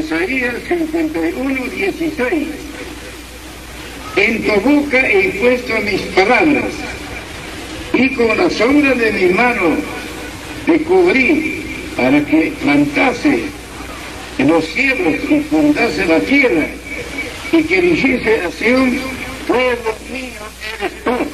Isaías 51:16. En tu boca he puesto mis palabras, y con la sombra de mi mano te cubrí, para que plantase en los cielos y fundase la tierra, y que dijese a Sión, pueblo mío eres tú.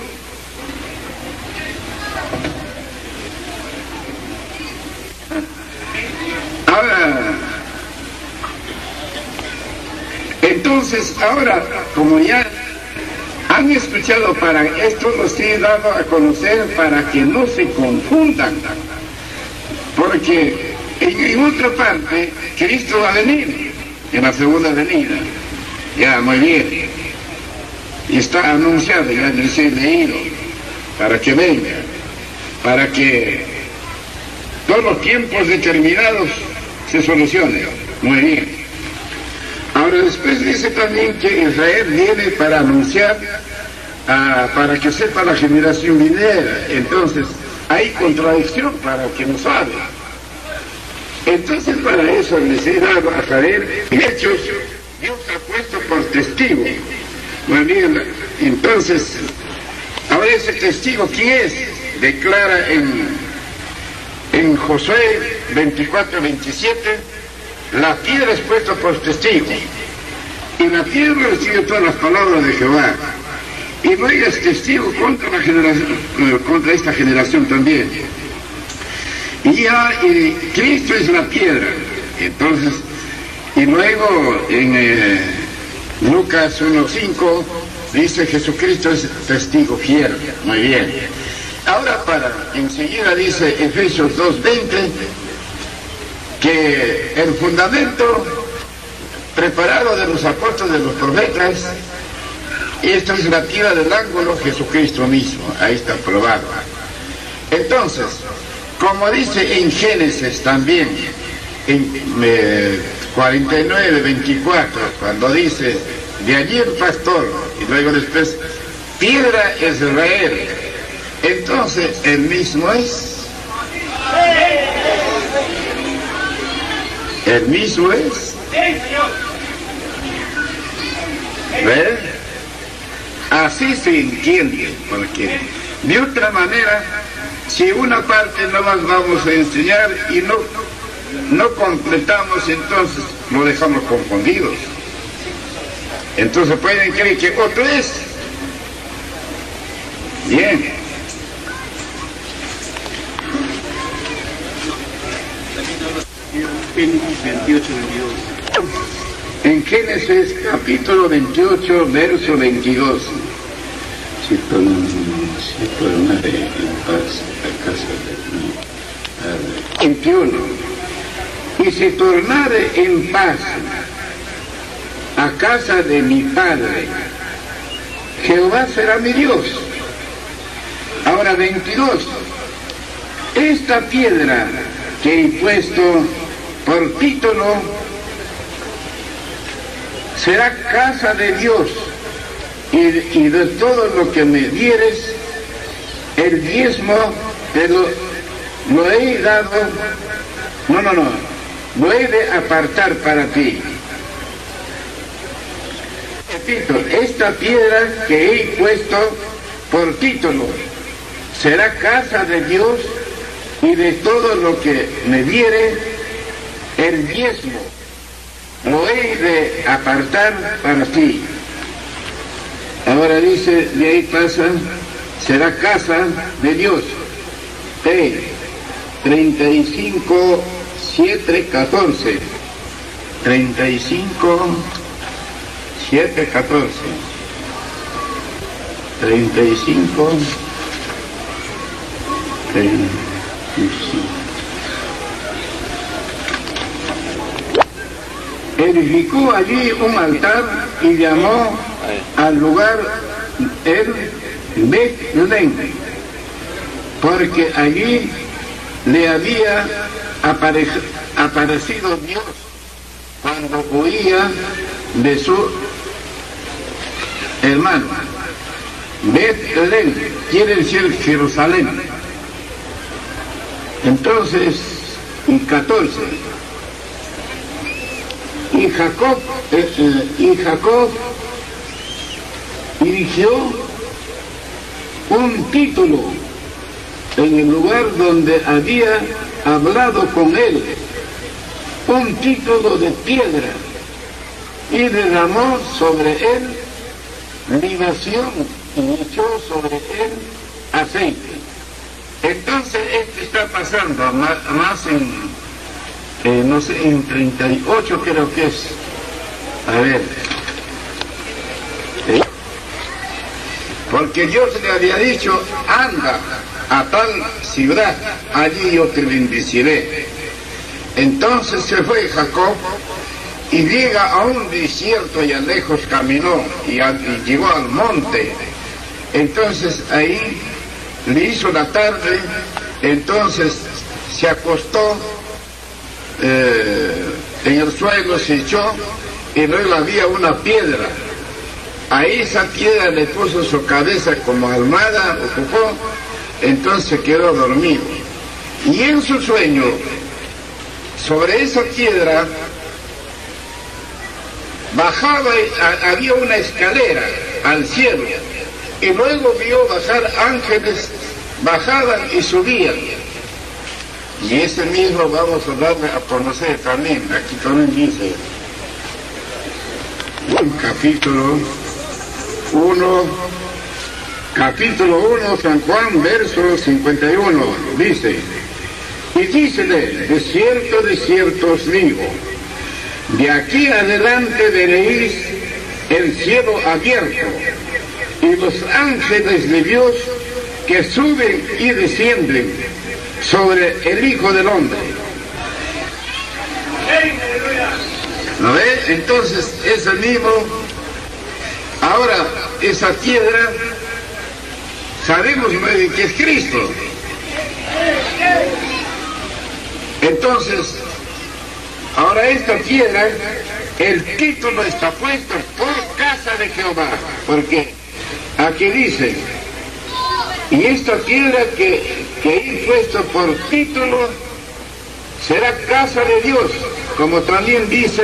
Entonces, ahora, como ya han escuchado, para esto los he dado a conocer para que no se confundan, porque en otra parte Cristo va a venir en la segunda venida, ya muy bien, y está anunciado, ya les he leído, para que venga, para que todos los tiempos determinados se solucionen, muy bien. Ahora después dice también que Israel viene para anunciar, para que sepa la generación venidera. Entonces hay contradicción para el que no sabe. Entonces para eso les he dado a saber hechos, Dios ha puesto por testigo. Muy bien, entonces, ahora ese testigo, ¿quién es? Declara en Josué 24:27, la piedra es puesta por testigo, y la piedra recibe todas las palabras de Jehová, y no es testigo contra la generación, contra esta generación también. Y ya Cristo es la piedra. Entonces, y luego en Lucas 1:5 dice Jesucristo es testigo fiel. Muy bien. Ahora enseguida dice Efesios 2:20 que el fundamento preparado de los apóstoles, de los profetas, esta es la piedra del ángulo, Jesucristo mismo. Ahí está probado. Entonces, como dice en Génesis también, en 49:24, cuando dice, de allí el pastor, y luego después, piedra es Israel. Entonces, ¿el mismo es? ¿El mismo es? ¿Ves? Así se entiende, porque de otra manera, si una parte no las vamos a enseñar y no completamos, entonces lo dejamos confundidos. Entonces pueden creer que otro es. Bien. En Génesis capítulo 28, verso 22. Si tornare en paz a casa de mi padre. 21. Y si tornare en paz a casa de mi padre, Jehová será mi Dios. Ahora 22. Esta piedra que he puesto por título será casa de Dios, y de todo lo que me dieres, el diezmo te lo he dado, lo he de apartar para ti. Repito, esta piedra que he puesto por título será casa de Dios, y de todo lo que me diere, el diezmo lo he de apartar para ti. Ahora dice, de ahí pasa, será casa de Dios. 35, 7, 14. 35, 7, 14. 35, 35. Edificó allí un altar y llamó al lugar el Bet-Len, porque allí le había aparecido Dios cuando huía de su hermano. Bet-Len quiere decir Jerusalén. Entonces, en 14, Y Jacob erigió un título en el lugar donde había hablado con él, un título de piedra, y derramó sobre él libación y echó sobre él aceite. Entonces esto está pasando más en, no sé, en 38 creo que es. A ver. Porque Dios le había dicho, anda a tal ciudad, allí yo te bendeciré. Entonces se fue Jacob y llega a un desierto y a lejos caminó y llegó al monte. Entonces ahí le hizo la tarde, entonces se acostó en el suelo, se echó y luego había una piedra. Ahí esa piedra le puso su cabeza como almohada, ocupó, entonces quedó dormido. Y en su sueño, sobre esa piedra, bajaba, había una escalera al cielo, y luego vio bajar ángeles, bajaban y subían. Y ese mismo vamos a darle a conocer también, aquí también dice, capítulo 1, San Juan, verso 51, dice, y dícele, de cierto, os digo, de aquí adelante veréis el cielo abierto y los ángeles de Dios que suben y descienden sobre el Hijo del Hombre. ¿No ve? Entonces es el mismo. Ahora, esa piedra, sabemos que es Cristo. Entonces, ahora esta piedra, el título está puesto por casa de Jehová, porque aquí dice, y esta piedra que he puesto por título será casa de Dios, como también dice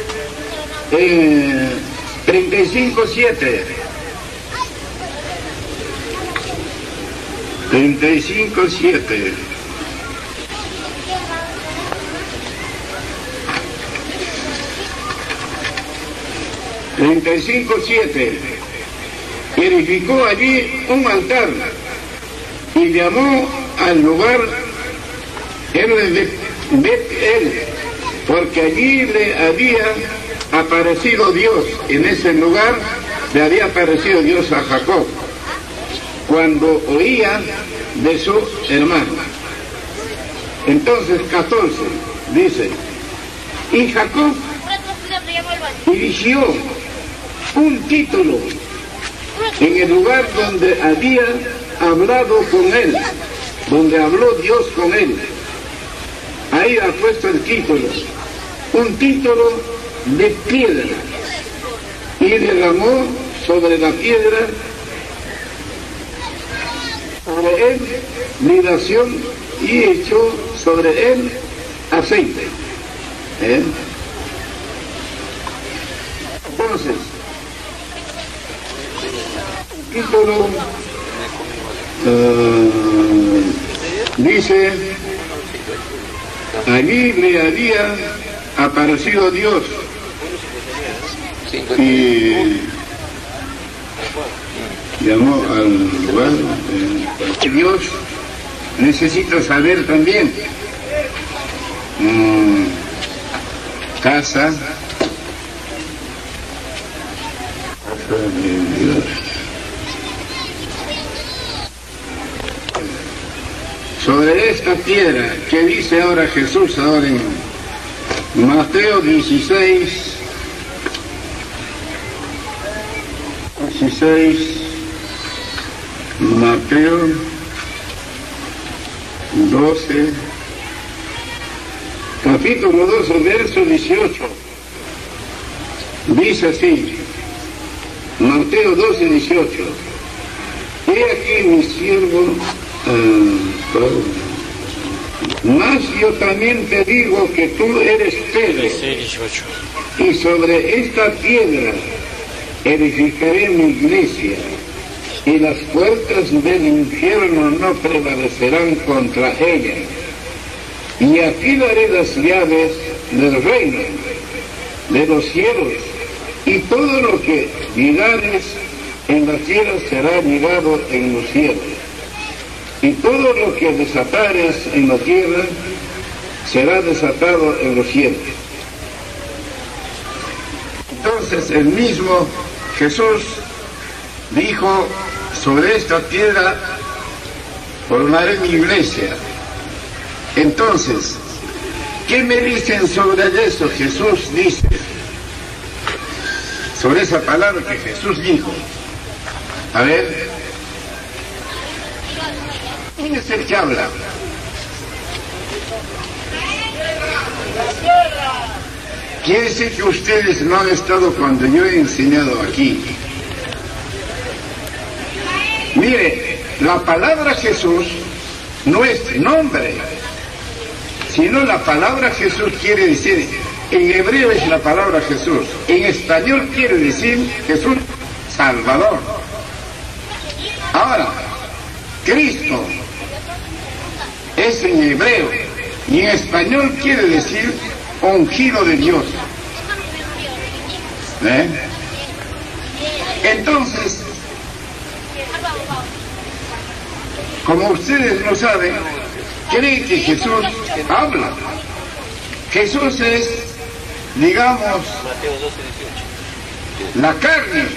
en 35:7. 35:7. Edificó allí un altar y llamó al lugar el Bet-El, porque allí le había aparecido Dios. En ese lugar le había aparecido Dios a Jacob cuando oía de su hermano. Entonces 14 dice, y Jacob erigió un título en el lugar donde había hablado con él, donde habló Dios con él. Ahí ha puesto el título, un título de piedra, y derramó sobre la piedra, sobre él libación y echó sobre él aceite. Entonces, título dice, allí le había aparecido Dios y llamó al lugar. Dios necesita saber también casa de Dios. Sobre esta piedra que dice ahora Jesús, ahora en Mateo 16, Mateo 12, capítulo 12, verso 18, dice así, Mateo 12, 18, he aquí mi siervo, mas yo también te digo que tú eres Pedro, y sobre esta piedra edificaré mi iglesia, y las puertas del infierno no prevalecerán contra ella. Y aquí daré las llaves del reino, de los cielos, y todo lo que ligares en la tierra será ligado en los cielos, y todo lo que desatares en la tierra será desatado en los cielos. Entonces el mismo Jesús dijo: sobre esta piedra formaré mi iglesia. Entonces, ¿qué me dicen sobre eso? Jesús dice, sobre esa palabra que Jesús dijo. A ver, ¿quién es el que habla? Quiere decir que ustedes no han estado cuando yo he enseñado aquí. Mire, la palabra Jesús no es nombre, sino la palabra Jesús quiere decir, en hebreo es la palabra Jesús, en español quiere decir Jesús Salvador. Ahora, Cristo es en hebreo y en español quiere decir ungido de Dios. Entonces, como ustedes lo saben, creen que Jesús habla. Jesús es, digamos, la carne.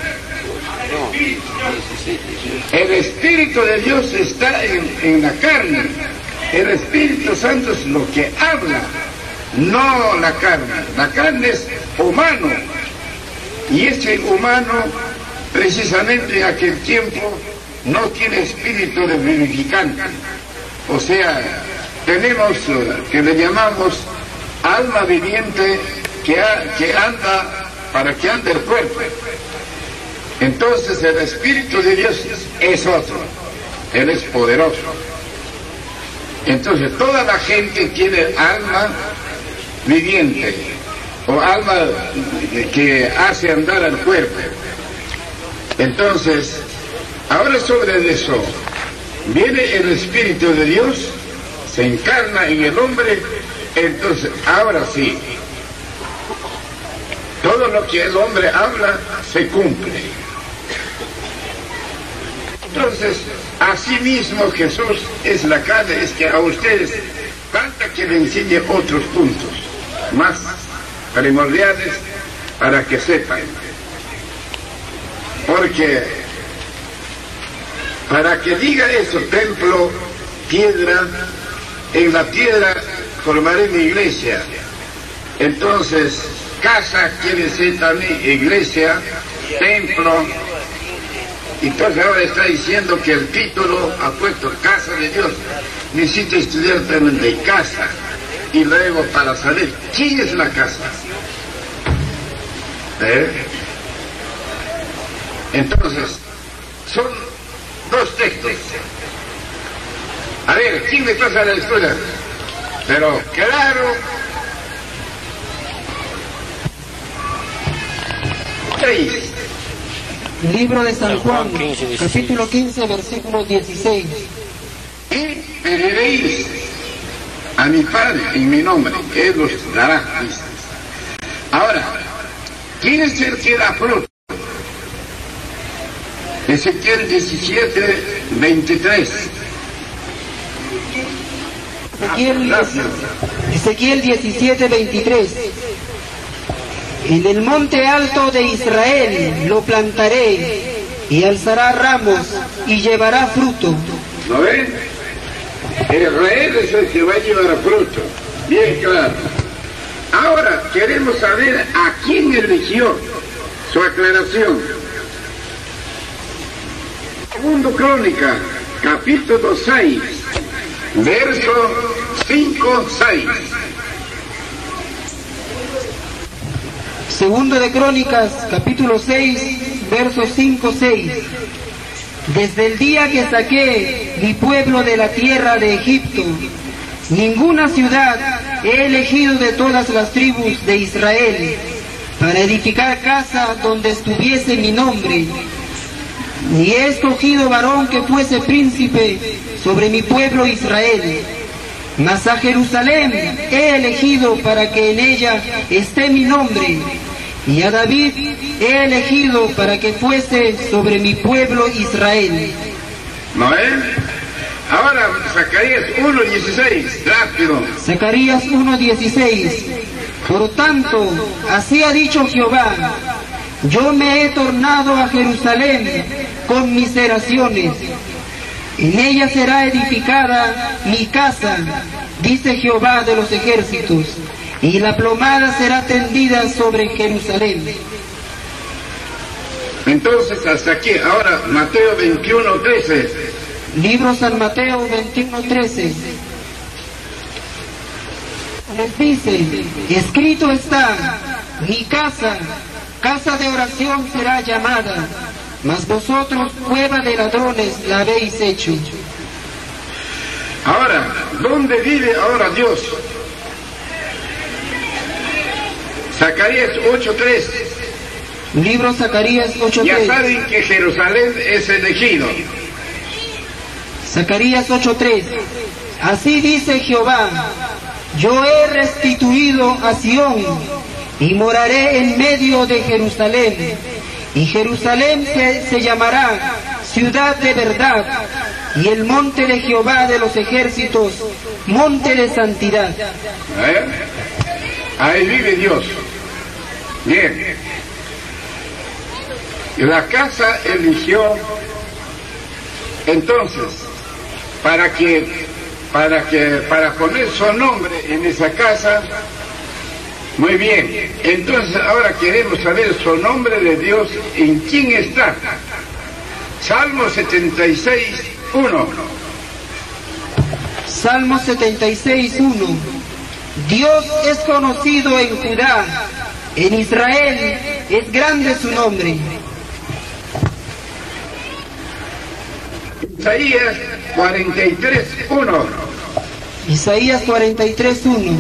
El Espíritu de Dios está en la carne. El Espíritu Santo es lo que habla, no la carne. La carne es humano. Y ese humano, precisamente en aquel tiempo, no tiene espíritu de vivificante. O sea, tenemos que le llamamos alma viviente que anda para que ande el cuerpo. Entonces el Espíritu de Dios es otro. Él es poderoso. Entonces toda la gente tiene alma viviente o alma que hace andar al cuerpo. Entonces, ahora sobre eso, viene el Espíritu de Dios, se encarna en el hombre, entonces, ahora sí, todo lo que el hombre habla se cumple. Entonces, así mismo Jesús es la carne, es que a ustedes falta que le enseñe otros puntos más primordiales para que sepan. Porque para que diga eso, templo, piedra, en la piedra formaré mi iglesia. Entonces, casa quiere decir también iglesia, templo. Entonces ahora está diciendo que el título ha puesto casa de Dios. Necesita estudiar también de casa. Y luego para saber quién es la casa. Entonces, son dos textos. A ver, ¿quién me pasa la escuela? Pero claro, 6. Libro de San Juan, capítulo 15, versículo 16. Y pediréis a mi Padre en mi nombre, Él los dará. Ahora, ¿quién es el que da fruto? Ezequiel 17, 23. Ezequiel 17, 23. En el monte alto de Israel lo plantaré, y alzará ramos, y llevará fruto. ¿Lo ven? Israel es el que va a llevar fruto. Bien claro. Ahora queremos saber a quién eligió. Su aclaración. Segundo Crónica, capítulo 6, verso 5, 6. Segundo de Crónicas, capítulo 6, versos 5, 6. Desde el día que saqué mi pueblo de la tierra de Egipto, ninguna ciudad he elegido de todas las tribus de Israel, para edificar casa donde estuviese mi nombre. Y he escogido varón que fuese príncipe sobre mi pueblo Israel. Mas a Jerusalén he elegido para que en ella esté mi nombre. Y a David he elegido para que fuese sobre mi pueblo Israel. Noel. Ahora Zacarías 1:16, rápido. Zacarías 1:16. Por tanto, así ha dicho Jehová: yo me he tornado a Jerusalén con miseraciones. En ella será edificada mi casa, dice Jehová de los ejércitos, y la plomada será tendida sobre Jerusalén. Entonces, hasta aquí. Ahora, Mateo 21:13. Libro San Mateo 21:13. Les dice: escrito está, mi casa, casa de oración será llamada, mas vosotros cueva de ladrones la habéis hecho. Ahora, ¿dónde vive ahora Dios? Zacarías 8:3. Libro Zacarías 8:3. Ya saben que Jerusalén es elegido. Zacarías 8:3. Así dice Jehová: yo he restituido a Sión y moraré en medio de Jerusalén, y Jerusalén se llamará ciudad de verdad, y el monte de Jehová de los ejércitos, monte de santidad. Ahí vive Dios. Bien. Y la casa eligió entonces para poner su nombre en esa casa. Muy bien. Entonces ahora queremos saber su nombre de Dios, en quién está. Salmo 76:1. Salmo 76:1. Dios es conocido en Judá, en Israel es grande su nombre. Isaías 43:1. Isaías 43:1.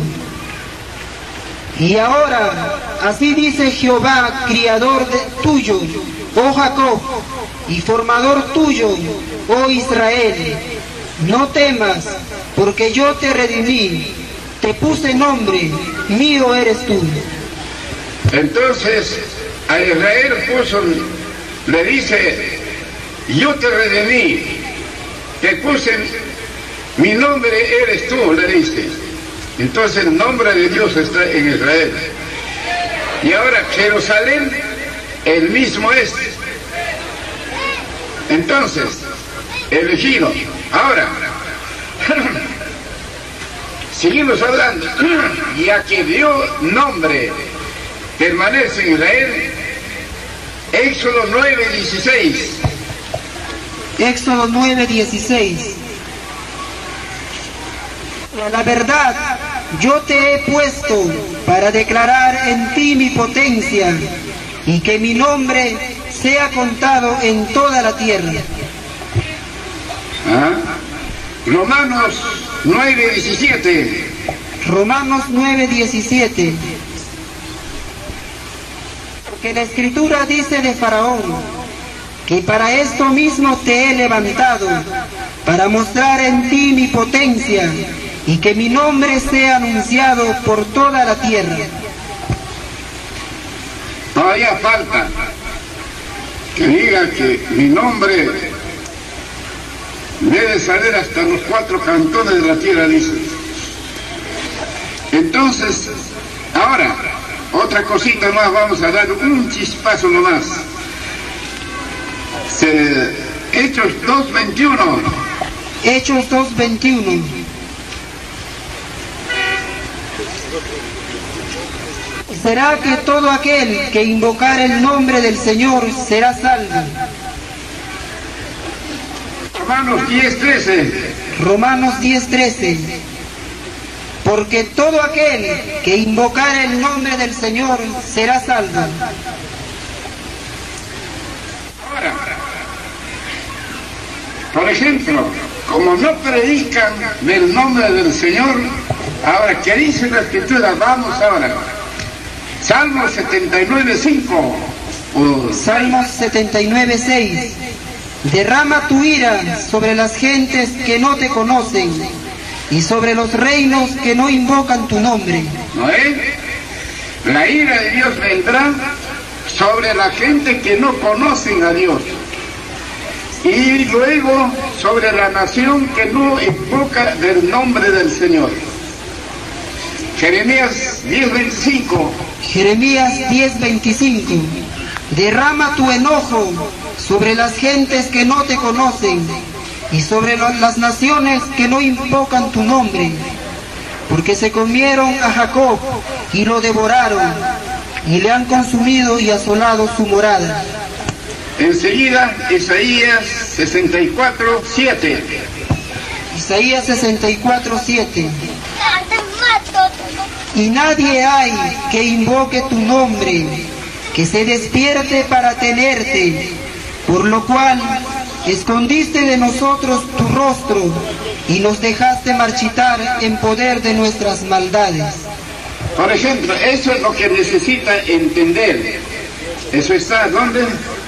Y ahora, así dice Jehová, criador tuyo, oh Jacob, y formador tuyo, oh Israel: no temas, porque yo te redimí, te puse nombre, mío eres tú. Entonces a Israel le dice: yo te redimí, te puse, mi nombre eres tú, le dice. Entonces el nombre de Dios está en Israel. Y ahora Jerusalén, el mismo es. Entonces, elegido. Ahora, seguimos hablando. Ya que dio nombre, permanece en Israel. Éxodo 9:16. Éxodo 9:16. La verdad, yo te he puesto para declarar en ti mi potencia, y que mi nombre sea contado en toda la tierra. Romanos 9:17. Romanos 9:17. Porque la Escritura dice de Faraón, que para esto mismo te he levantado, para mostrar en ti mi potencia, y que mi nombre sea anunciado por toda la tierra. Todavía falta que diga que mi nombre debe salir hasta los 4 cantones de la tierra, dice. Entonces, ahora, otra cosita más, vamos a dar un chispazo nomás. Hechos 2:21. Hechos 2:21. Será que todo aquel que invocar el nombre del Señor será salvo. Romanos 10:13. Romanos 10:13. Porque todo aquel que invocar el nombre del Señor será salvo. Ahora, por ejemplo, como no predican del nombre del Señor, ahora, ¿qué dice la Escritura? Vamos ahora. Salmo 79:5. Salmos 79:6. Derrama tu ira sobre las gentes que no te conocen y sobre los reinos que no invocan tu nombre. ¿No es? La ira de Dios vendrá sobre la gente que no conocen a Dios. Y luego sobre la nación que no invoca del nombre del Señor. Jeremías 10:25. Jeremías 10:25. Derrama tu enojo sobre las gentes que no te conocen y sobre las naciones que no invocan tu nombre, porque se comieron a Jacob y lo devoraron, y le han consumido y asolado su morada. Enseguida, Isaías 64:7. Isaías 64:7. Y nadie hay que invoque tu nombre, que se despierte para tenerte, por lo cual escondiste de nosotros tu rostro y nos dejaste marchitar en poder de nuestras maldades. Por ejemplo, eso es lo que necesita entender. Eso está, ¿dónde?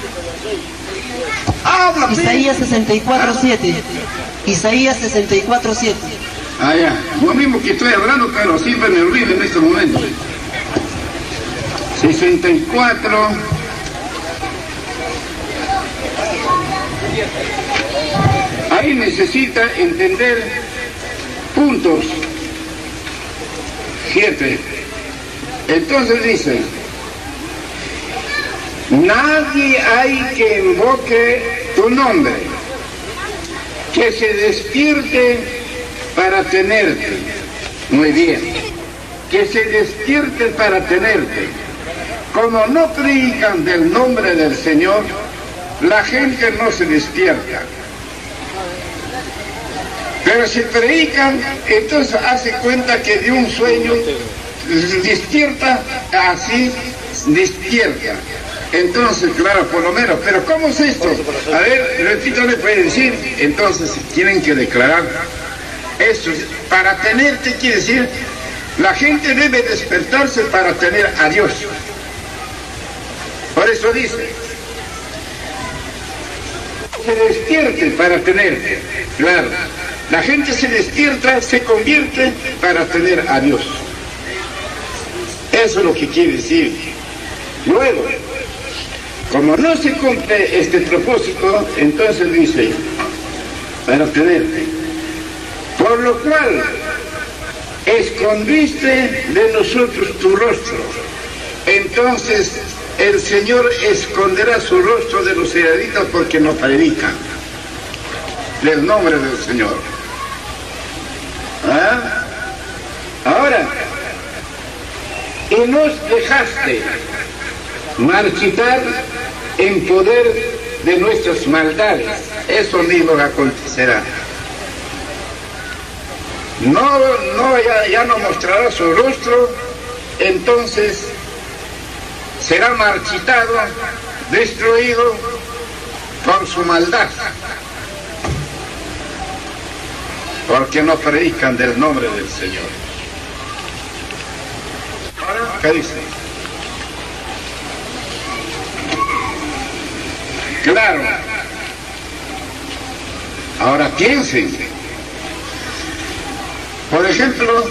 Isaías 64:7. Isaías 64:7. Ah, ya. Lo mismo que estoy hablando, pero siempre me olvido en este momento. 64. Ahí necesita entender puntos. 7. Entonces dice, nadie hay que invoque tu nombre, que se despierte para tenerte. Muy bien. Que se despierte para tenerte. Como no predican del nombre del Señor, la gente no se despierta. Pero si predican, entonces hace cuenta que de un sueño despierta, así despierta. Entonces, claro, por lo menos, pero ¿cómo es esto? A ver, repito, le puede decir. Entonces, tienen que declarar esto. Para tenerte quiere decir, la gente debe despertarse para tener a Dios. Por eso dice, se despierte para tenerte. Claro, la gente se despierta, se convierte para tener a Dios. Eso es lo que quiere decir. Luego, como no se cumple este propósito, entonces dice, para tenerte. Por lo cual, escondiste de nosotros tu rostro. Entonces, el Señor esconderá su rostro de los israelitas porque no predican del nombre del Señor. ¿Ah? Ahora, y nos dejaste marchitar en poder de nuestras maldades. Eso mismo acontecerá. Ya no mostrará su rostro, entonces será marchitado, destruido por su maldad, porque no predican del nombre del Señor. Ahora, ¿qué dice? Claro. Ahora piensen. Por ejemplo,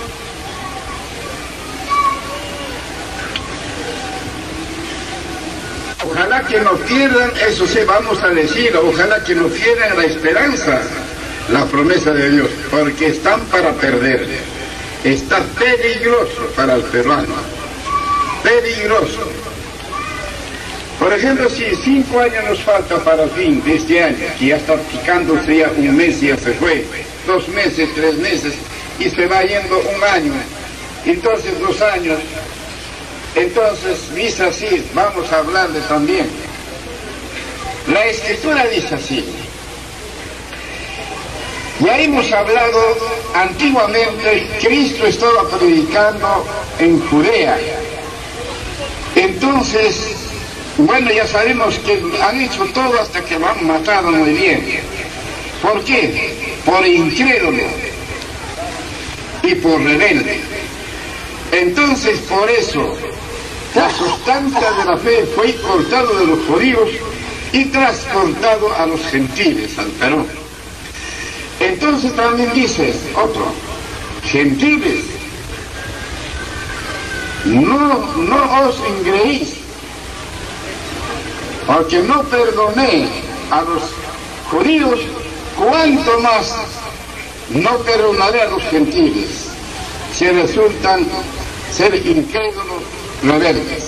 ojalá que no pierdan, eso sí vamos a decir, ojalá que no pierdan la esperanza, la promesa de Dios, porque están para perder. Está peligroso para el peruano, peligroso. Por ejemplo, si 5 años nos falta para el fin de este año, que ya está picándose ya un mes, ya se fue, 2 meses, 3 meses, y se va yendo un año, entonces 2 años, entonces dice así, vamos a hablarle también. La Escritura dice así, ya hemos hablado antiguamente, Cristo estaba predicando en Judea, entonces, bueno, ya sabemos que han hecho todo hasta que lo han matado muy bien. ¿Por qué? Por incrédulo y por rebelde. Entonces, por eso, la sustancia de la fe fue cortado de los judíos y transportado a los gentiles, al Perú. Entonces también dice otro, gentiles, no os engreéis, porque no perdoné a los judíos, cuanto más no perdonaré a los gentiles, si resultan ser incrédulos, rebeldes.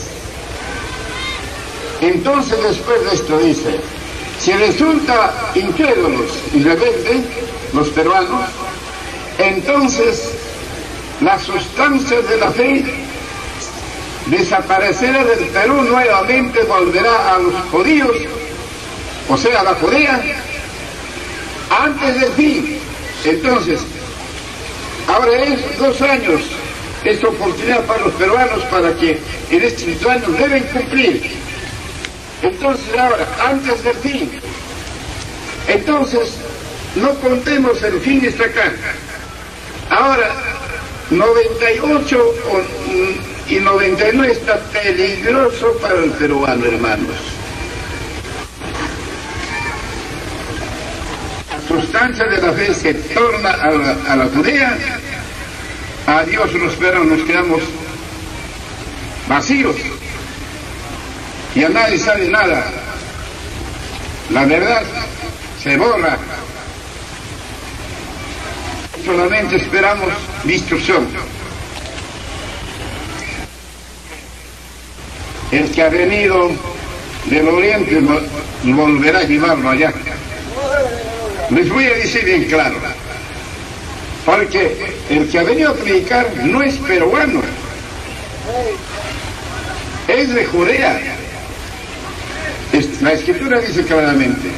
Entonces después de esto dice, si resulta incrédulos y rebeldes los peruanos, entonces la sustancia de la fe desaparecerá del Perú, nuevamente volverá a los judíos, o sea, a la Judea, antes del fin. Entonces, ahora es 2 años, es oportunidad para los peruanos para que en estos 2 años deben cumplir. Entonces ahora, antes del fin, entonces no contemos el fin está acá. Ahora, 98 y 99 está peligroso para el peruano, hermanos. La sustancia de la fe se torna a la Judea, a Dios los peruanos nos quedamos vacíos. Ya nadie sabe nada. La verdad se borra. Solamente esperamos destrucción. El que ha venido del oriente volverá a llevarlo allá. Les voy a decir bien claro, porque el que ha venido a predicar no es peruano, es de Judea. La escritura dice claramente,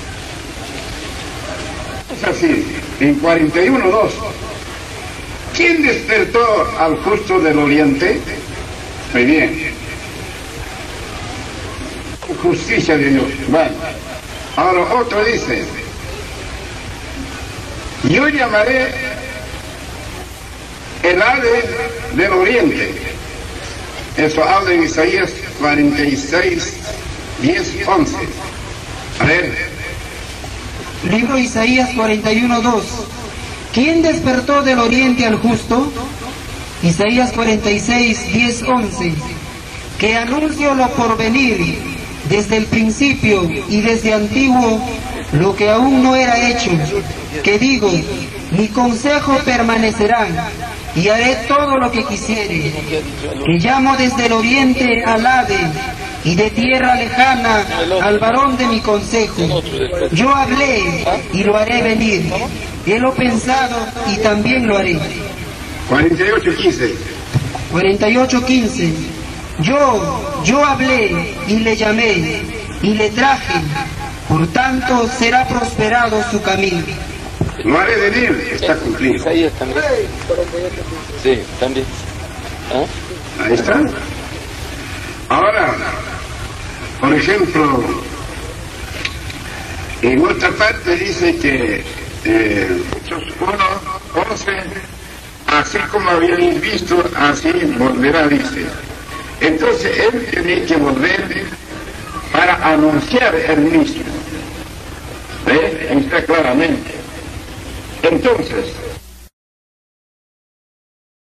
es así, en 41:2, ¿quién despertó al justo del oriente? Muy bien, justicia de Dios. Bueno, ahora otro dice, yo llamaré el ave del oriente. Eso habla en Isaías 46, 10, 11. A ver. Libro Isaías 41:2. ¿Quién despertó del oriente al justo? Isaías 46, 10, 11. Que anuncio lo porvenir, desde el principio y desde antiguo, lo que aún no era hecho. Que digo, mi consejo permanecerá, y haré todo lo que quisiere. Que llamo desde el oriente al ave, y de tierra lejana al varón de mi consejo. Yo hablé y lo haré venir. He lo pensado y también lo haré. 48:15. 48:15. Yo hablé y le llamé y le traje. Por tanto será prosperado su camino. Lo haré venir, está cumplido. Isaías también. Sí, también. ¿Ah? Ahí está. Ahora, por ejemplo, en otra parte dice que Hechos 1:11, así como habían visto, así volverá, dice. Entonces él tiene que volver para anunciar el mismo. ¿Ve? Ahí está claramente. Entonces,